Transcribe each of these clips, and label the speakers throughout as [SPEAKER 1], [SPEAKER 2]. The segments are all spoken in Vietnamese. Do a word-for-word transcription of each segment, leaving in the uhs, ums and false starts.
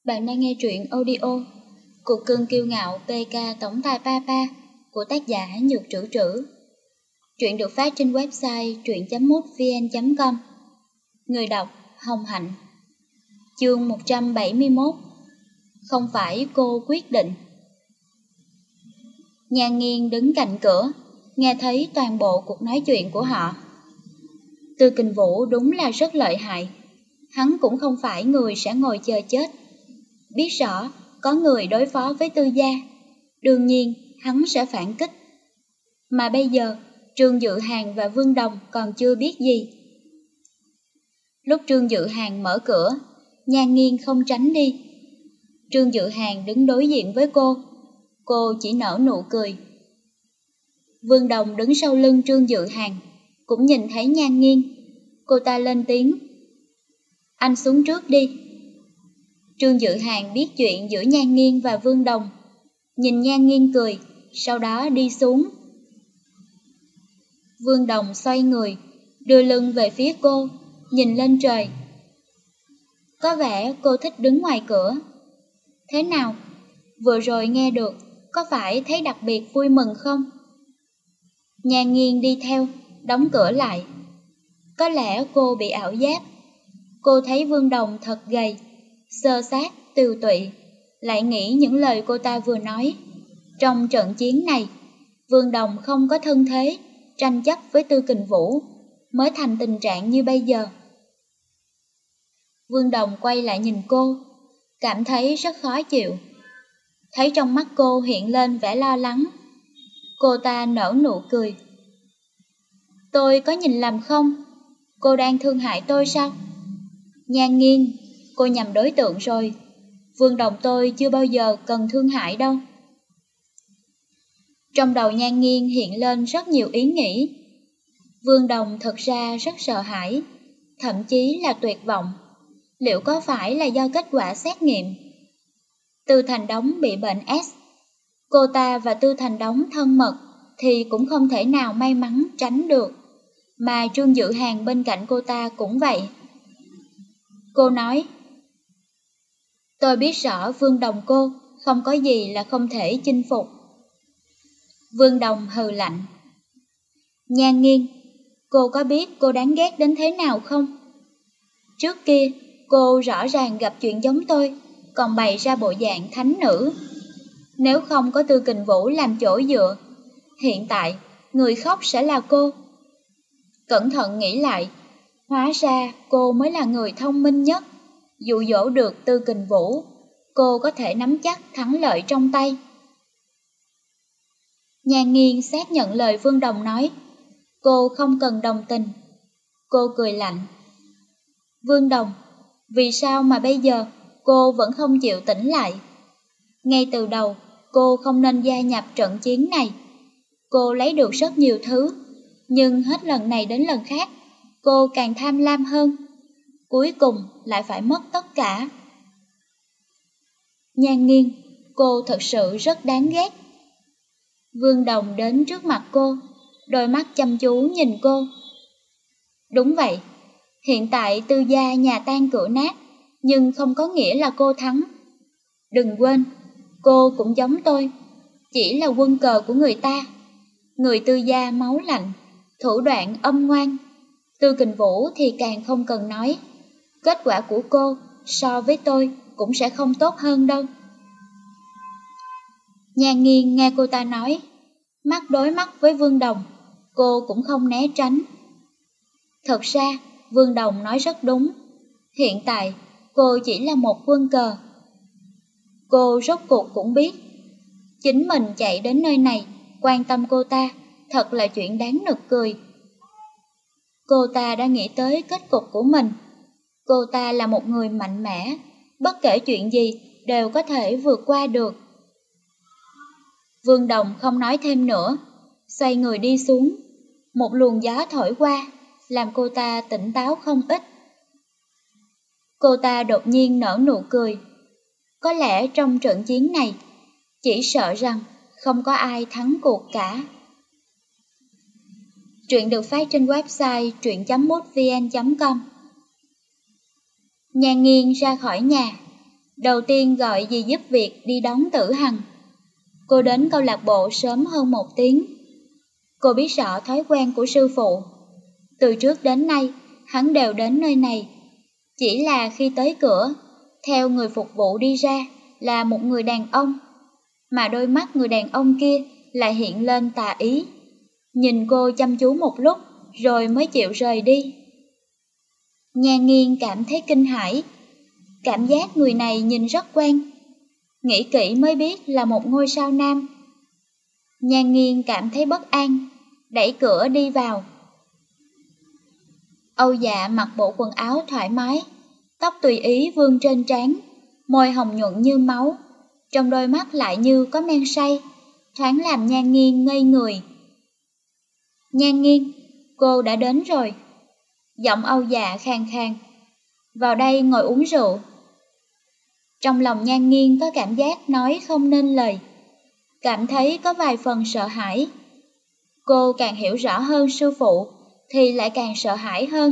[SPEAKER 1] Bạn đang nghe truyện audio Cuộc cưng kiêu ngạo pê ca tổng tài Papa của tác giả Nhược Trữ Trữ. Truyện được phát trên website truyện chấm mútvn chấm com. Người đọc Hồng Hạnh. Chương một trăm bảy mươi mốt. Không phải cô quyết định. Nhan Nghiên đứng cạnh cửa, nghe thấy toàn bộ cuộc nói chuyện của họ. Tư Kình Vũ đúng là rất lợi hại. Hắn cũng không phải người sẽ ngồi chờ chết. Biết rõ có người đối phó với Tư gia, đương nhiên hắn sẽ phản kích. Mà bây giờ Trương Dự Hàn và Vương Đồng còn chưa biết gì. Lúc Trương Dự Hàn mở cửa, Nhan Nghiên không tránh đi. Trương Dự Hàn đứng đối diện với cô, cô chỉ nở nụ cười. Vương Đồng đứng sau lưng Trương Dự Hàn, cũng nhìn thấy Nhan Nghiên. Cô ta lên tiếng: "Anh xuống trước đi." Trương Dự Hàn biết chuyện giữa Nhan Nghiên và Vương Đồng, nhìn Nhan Nghiên cười, sau đó đi xuống. Vương Đồng xoay người, đưa lưng về phía cô, nhìn lên trời. Có vẻ cô thích đứng ngoài cửa. Thế nào? Vừa rồi nghe được, có phải thấy đặc biệt vui mừng không? Nhan Nghiên đi theo, đóng cửa lại. Có lẽ cô bị ảo giác. Cô thấy Vương Đồng thật gầy, xơ xác, tiều tụy, lại nghĩ những lời cô ta vừa nói. Trong trận chiến này, Vương Đồng không có thân thế, tranh chấp với Tư Kình Vũ, mới thành tình trạng như bây giờ. Vương Đồng quay lại nhìn cô, cảm thấy rất khó chịu. Thấy trong mắt cô hiện lên vẻ lo lắng. Cô ta nở nụ cười. Tôi có nhìn lầm không? Cô đang thương hại tôi sao? Nhan Nghiên, cô nhầm đối tượng rồi. Vương Đồng tôi chưa bao giờ cần thương hại đâu. Trong đầu Nhan Nghiên hiện lên rất nhiều ý nghĩ. Vương Đồng thật ra rất sợ hãi, thậm chí là tuyệt vọng. Liệu có phải là do kết quả xét nghiệm? Tư Thành Đống bị bệnh S. Cô ta và Tư Thành Đống thân mật thì cũng không thể nào may mắn tránh được. Mà Trương Dự Hàn bên cạnh cô ta cũng vậy. Cô nói: Tôi biết rõ Vương Đồng cô không có gì là không thể chinh phục. Vương Đồng hừ lạnh. Nhan Nghiên, cô có biết cô đáng ghét đến thế nào không? Trước kia, cô rõ ràng gặp chuyện giống tôi, còn bày ra bộ dạng thánh nữ. Nếu không có Tư Kình Vũ làm chỗ dựa, hiện tại người khóc sẽ là cô. Cẩn thận nghĩ lại, hóa ra cô mới là người thông minh nhất. Dụ dỗ được Tư Kình Vũ, cô có thể nắm chắc thắng lợi trong tay. Nhan Nghiên xác nhận lời Vương Đồng nói. Cô không cần đồng tình. Cô cười lạnh. Vương Đồng, vì sao mà bây giờ cô vẫn không chịu tỉnh lại? Ngay từ đầu, cô không nên gia nhập trận chiến này. Cô lấy được rất nhiều thứ, nhưng hết lần này đến lần khác, cô càng tham lam hơn. Cuối cùng lại phải mất tất cả. Nhan Nghiên, cô thật sự rất đáng ghét. Vương Đồng đến trước mặt cô, đôi mắt chăm chú nhìn cô. Đúng vậy, hiện tại Tư gia nhà tan cửa nát, nhưng không có nghĩa là cô thắng. Đừng quên, cô cũng giống tôi, chỉ là quân cờ của người ta. Người Tư gia máu lạnh, thủ đoạn âm ngoan. Tư Kình Vũ thì càng không cần nói. Kết quả của cô so với tôi cũng sẽ không tốt hơn đâu. Nhan Nghiên nghe cô ta nói, mắt đối mắt với Vương Đồng, cô cũng không né tránh. Thật ra, Vương Đồng nói rất đúng. Hiện tại, cô chỉ là một quân cờ. Cô rốt cuộc cũng biết, chính mình chạy đến nơi này, quan tâm cô ta, thật là chuyện đáng nực cười. Cô ta đã nghĩ tới kết cục của mình. Cô ta là một người mạnh mẽ, bất kể chuyện gì đều có thể vượt qua được. Vương Đồng không nói thêm nữa, xoay người đi xuống. Một luồng gió thổi qua, làm cô ta tỉnh táo không ít. Cô ta đột nhiên nở nụ cười. Có lẽ trong trận chiến này, chỉ sợ rằng không có ai thắng cuộc cả. Truyện được phát trên website truyện chấm mútvn chấm com. Nhan Nghiên ra khỏi nhà, Đầu tiên gọi dì giúp việc đi đón Tử Hằng. Cô đến câu lạc bộ sớm hơn một tiếng. Cô biết rõ thói quen của sư phụ. Từ trước đến nay, hắn đều đến nơi này. Chỉ là khi tới cửa, theo người phục vụ đi ra là một người đàn ông, mà đôi mắt người đàn ông kia lại hiện lên tà ý. Nhìn cô chăm chú một lúc rồi mới chịu rời đi. Nhan Nghiên cảm thấy kinh hãi. Cảm giác người này nhìn rất quen. Nghĩ kỹ mới biết là một ngôi sao nam. Nhan Nghiên cảm thấy bất an, đẩy cửa đi vào. Âu Dạ mặc bộ quần áo thoải mái, tóc tùy ý vương trên trán, môi hồng nhuận như máu, trong đôi mắt lại như có men say, thoáng làm Nhan Nghiên ngây người. Nhan Nghiên, cô đã đến rồi. Giọng Âu Dạ khàn khàn. Vào đây ngồi uống rượu. Trong lòng Nhan Nghiên có cảm giác nói không nên lời, cảm thấy có vài phần sợ hãi. Cô càng hiểu rõ hơn sư phụ thì lại càng sợ hãi hơn.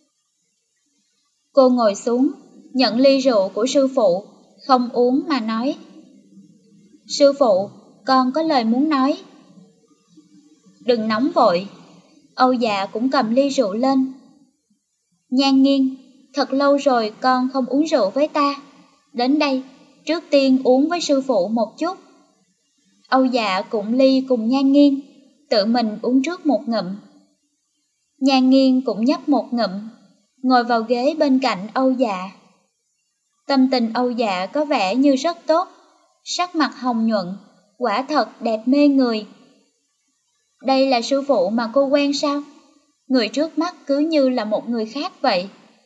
[SPEAKER 1] Cô ngồi xuống, nhận ly rượu của sư phụ, không uống mà nói. Sư phụ, con có lời muốn nói. Đừng nóng vội. Âu Dạ cũng cầm ly rượu lên. Nhan Nghiên, thật lâu rồi con không uống rượu với ta. Đến đây, trước tiên uống với sư phụ một chút. Âu Dạ cũng ly cùng Nhan Nghiên, tự mình uống trước một ngụm. Nhan Nghiên cũng nhấp một ngụm, ngồi vào ghế bên cạnh Âu Dạ. Tâm tình Âu Dạ có vẻ như rất tốt, sắc mặt hồng nhuận, quả thật đẹp mê người. Đây là sư phụ mà cô quen sao? Người trước mắt cứ như là một người khác vậy.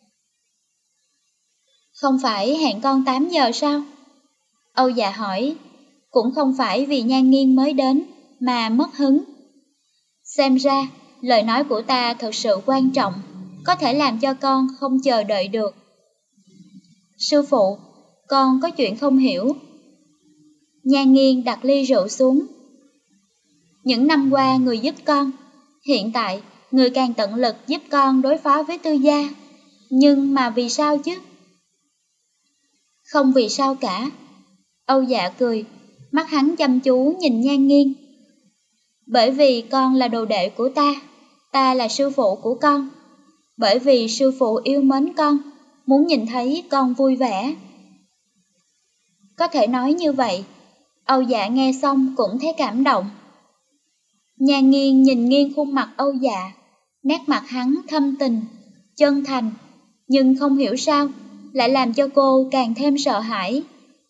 [SPEAKER 1] Không phải hẹn con tám giờ sao? Âu Dạ hỏi. Cũng không phải vì Nhan Nghiên mới đến mà mất hứng. Xem ra, lời nói của ta thật sự quan trọng, có thể làm cho con không chờ đợi được. Sư phụ, con có chuyện không hiểu. Nhan Nghiên đặt ly rượu xuống. Những năm qua người giúp con, hiện tại người càng tận lực giúp con đối phó với Tư Gia. Nhưng mà vì sao chứ? Không vì sao cả. Âu Dạ cười, mắt hắn chăm chú nhìn Nhan Nghiên. Bởi vì con là đồ đệ của ta, ta là sư phụ của con. Bởi vì sư phụ yêu mến con, muốn nhìn thấy con vui vẻ. Có thể nói như vậy. Âu Dạ nghe xong cũng thấy cảm động. Nhan Nghiên nhìn nghiêng khuôn mặt Âu Dạ, nét mặt hắn thâm tình, chân thành, nhưng không hiểu sao lại làm cho cô càng thêm sợ hãi.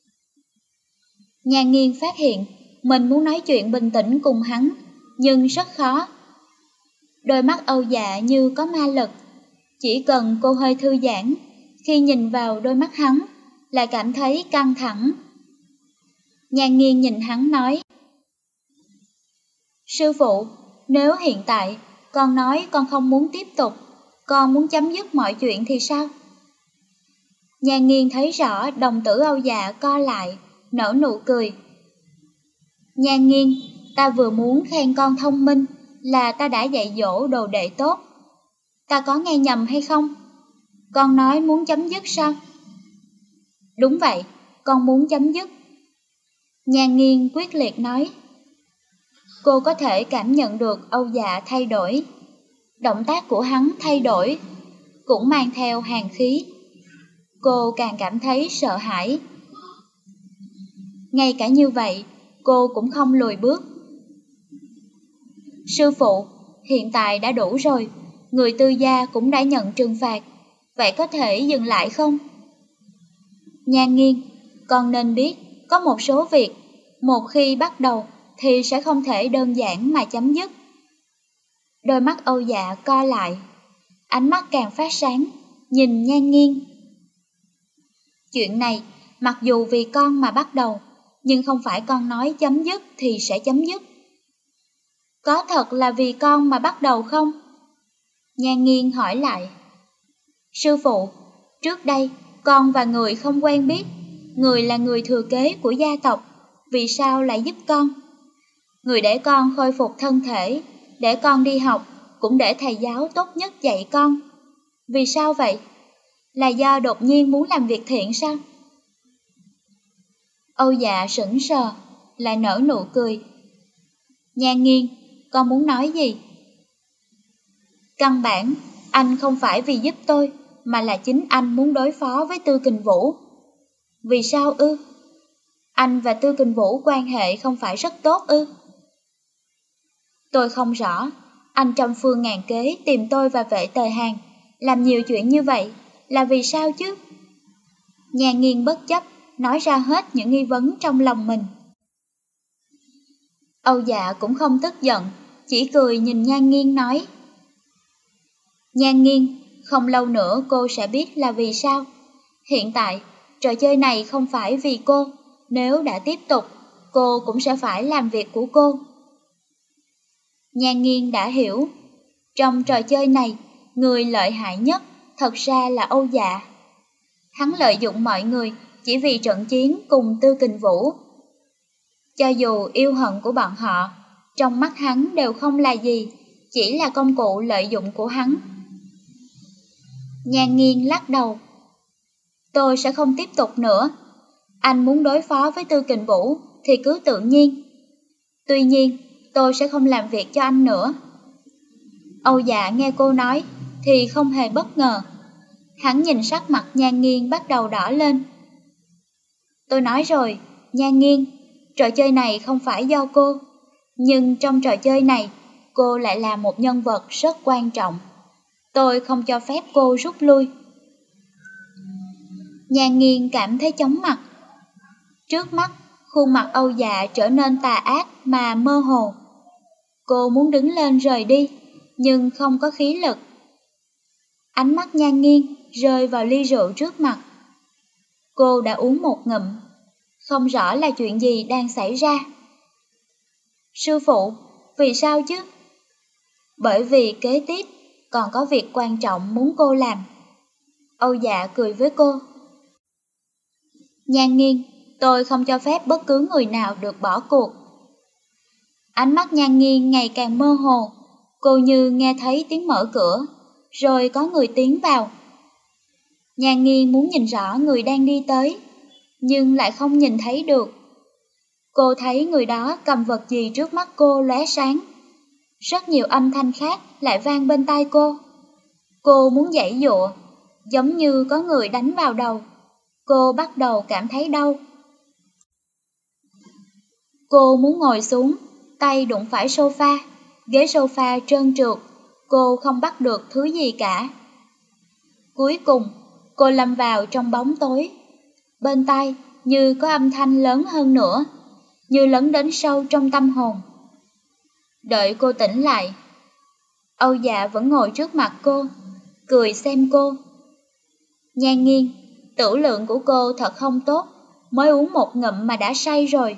[SPEAKER 1] Nhan Nghiên phát hiện mình muốn nói chuyện bình tĩnh cùng hắn, nhưng rất khó. Đôi mắt Âu Dạ như có ma lực, chỉ cần cô hơi thư giãn, khi nhìn vào đôi mắt hắn, lại cảm thấy căng thẳng. Nhan Nghiên nhìn hắn nói. Sư phụ, nếu hiện tại con nói con không muốn tiếp tục, con muốn chấm dứt mọi chuyện thì sao? Nhan Nghiên thấy rõ đồng tử Âu Dạ co lại, nở nụ cười. Nhan Nghiên, ta vừa muốn khen con thông minh là ta đã dạy dỗ đồ đệ tốt. Ta có nghe nhầm hay không? Con nói muốn chấm dứt sao? Đúng vậy, con muốn chấm dứt. Nhan Nghiên quyết liệt nói. Cô có thể cảm nhận được Âu Dạ thay đổi. Động tác của hắn thay đổi, cũng mang theo hàn khí. Cô càng cảm thấy sợ hãi. Ngay cả như vậy, cô cũng không lùi bước. Sư phụ, hiện tại đã đủ rồi, người Tư Gia cũng đã nhận trừng phạt, vậy có thể dừng lại không? Nhan Nghiên, con nên biết, có một số việc, một khi bắt đầu thì sẽ không thể đơn giản mà chấm dứt. Đôi mắt Âu Dạ co lại, ánh mắt càng phát sáng, nhìn Nhan Nghiên. Chuyện này, mặc dù vì con mà bắt đầu, nhưng không phải con nói chấm dứt thì sẽ chấm dứt. Có thật là vì con mà bắt đầu không? Nhan Nghiên hỏi lại. Sư phụ, trước đây con và người không quen biết, người là người thừa kế của gia tộc, vì sao lại giúp con? Người để con khôi phục thân thể, để con đi học, cũng để thầy giáo tốt nhất dạy con. Vì sao vậy? Là do đột nhiên muốn làm việc thiện sao? Âu Dạ sững sờ, lại nở nụ cười. Nhan Nghiên, con muốn nói gì? Căn bản, anh không phải vì giúp tôi, mà là chính anh muốn đối phó với Tư Kình Vũ. Vì sao ư? Anh và Tư Kình Vũ quan hệ không phải rất tốt ư? Tôi không rõ, anh trăm phương ngàn kế tìm tôi và Vệ Tề Hàn, làm nhiều chuyện như vậy, là vì sao chứ? Nhan Nghiên bất chấp, nói ra hết những nghi vấn trong lòng mình. Âu Dạ cũng không tức giận, chỉ cười nhìn Nhan Nghiên nói. Nhan Nghiên, không lâu nữa cô sẽ biết là vì sao. Hiện tại, trò chơi này không phải vì cô, nếu đã tiếp tục, cô cũng sẽ phải làm việc của cô. Nhan Nghiên đã hiểu, trong trò chơi này, người lợi hại nhất thật ra là Âu Dạ. Hắn lợi dụng mọi người chỉ vì trận chiến cùng Tư Kình Vũ. Cho dù yêu hận của bọn họ, trong mắt hắn đều không là gì, chỉ là công cụ lợi dụng của hắn. Nhan Nghiên lắc đầu. Tôi sẽ không tiếp tục nữa. Anh muốn đối phó với Tư Kình Vũ thì cứ tự nhiên. Tuy nhiên, tôi sẽ không làm việc cho anh nữa. Âu Dạ nghe cô nói thì không hề bất ngờ. Hắn nhìn sắc mặt Nhan Nghiên bắt đầu đỏ lên. Tôi nói rồi, Nhan Nghiên, trò chơi này không phải do cô. Nhưng trong trò chơi này, cô lại là một nhân vật rất quan trọng. Tôi không cho phép cô rút lui. Nhan Nghiên cảm thấy chóng mặt. Trước mắt, khuôn mặt Âu Dạ trở nên tà ác mà mơ hồ. Cô muốn đứng lên rời đi, nhưng không có khí lực. Ánh mắt Nhan Nghiên rơi vào ly rượu trước mặt. Cô đã uống một ngụm, không rõ là chuyện gì đang xảy ra. Sư phụ, vì sao chứ? Bởi vì kế tiếp còn có việc quan trọng muốn cô làm. Âu Dạ cười với cô. Nhan Nghiên, tôi không cho phép bất cứ người nào được bỏ cuộc. Ánh mắt Nhan Nghiên ngày càng mơ hồ, cô như nghe thấy tiếng mở cửa, rồi có người tiến vào. Nhan Nghiên muốn nhìn rõ người đang đi tới, nhưng lại không nhìn thấy được. Cô thấy người đó cầm vật gì trước mắt cô lóe sáng. Rất nhiều âm thanh khác lại vang bên tai cô. Cô muốn giãy giụa, giống như có người đánh vào đầu. Cô bắt đầu cảm thấy đau. Cô muốn ngồi xuống, tay đụng phải sofa, ghế sofa trơn trượt, cô không bắt được thứ gì cả. Cuối cùng, cô lâm vào trong bóng tối. Bên tai như có âm thanh lớn hơn nữa, như lấn đến sâu trong tâm hồn. Đợi cô tỉnh lại, Âu Dạ vẫn ngồi trước mặt cô, cười xem cô. Nhan Nghiên, tửu lượng của cô thật không tốt, mới uống một ngụm mà đã say rồi.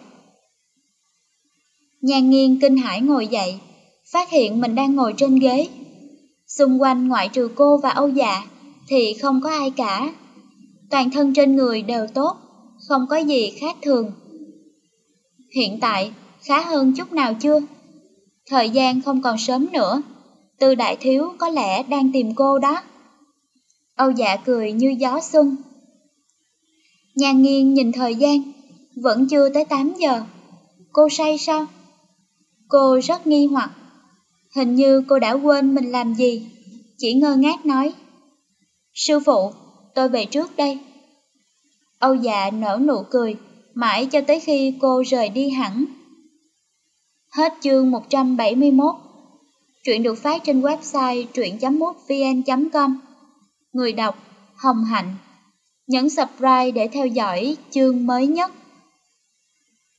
[SPEAKER 1] Nhan Nghiên kinh hãi ngồi dậy, phát hiện mình đang ngồi trên ghế. Xung quanh ngoại trừ cô và Âu Dạ thì không có ai cả. Toàn thân trên người đều tốt, không có gì khác thường. Hiện tại khá hơn chút nào chưa? Thời gian không còn sớm nữa, Tư đại thiếu có lẽ đang tìm cô đó. Âu Dạ cười như gió xuân. Nhan Nghiên nhìn thời gian, vẫn chưa tới tám giờ. Cô say sao? Cô rất nghi hoặc. Hình như cô đã quên mình làm gì, chỉ ngơ ngác nói. Sư phụ, tôi về trước đây. Âu Dạ nở nụ cười, mãi cho tới khi cô rời đi hẳn. Hết chương một trăm bảy mươi mốt. Truyện được phát trên website truyện chấm mútvn chấm com. Người đọc Hồng Hạnh. Nhấn subscribe để theo dõi chương mới nhất.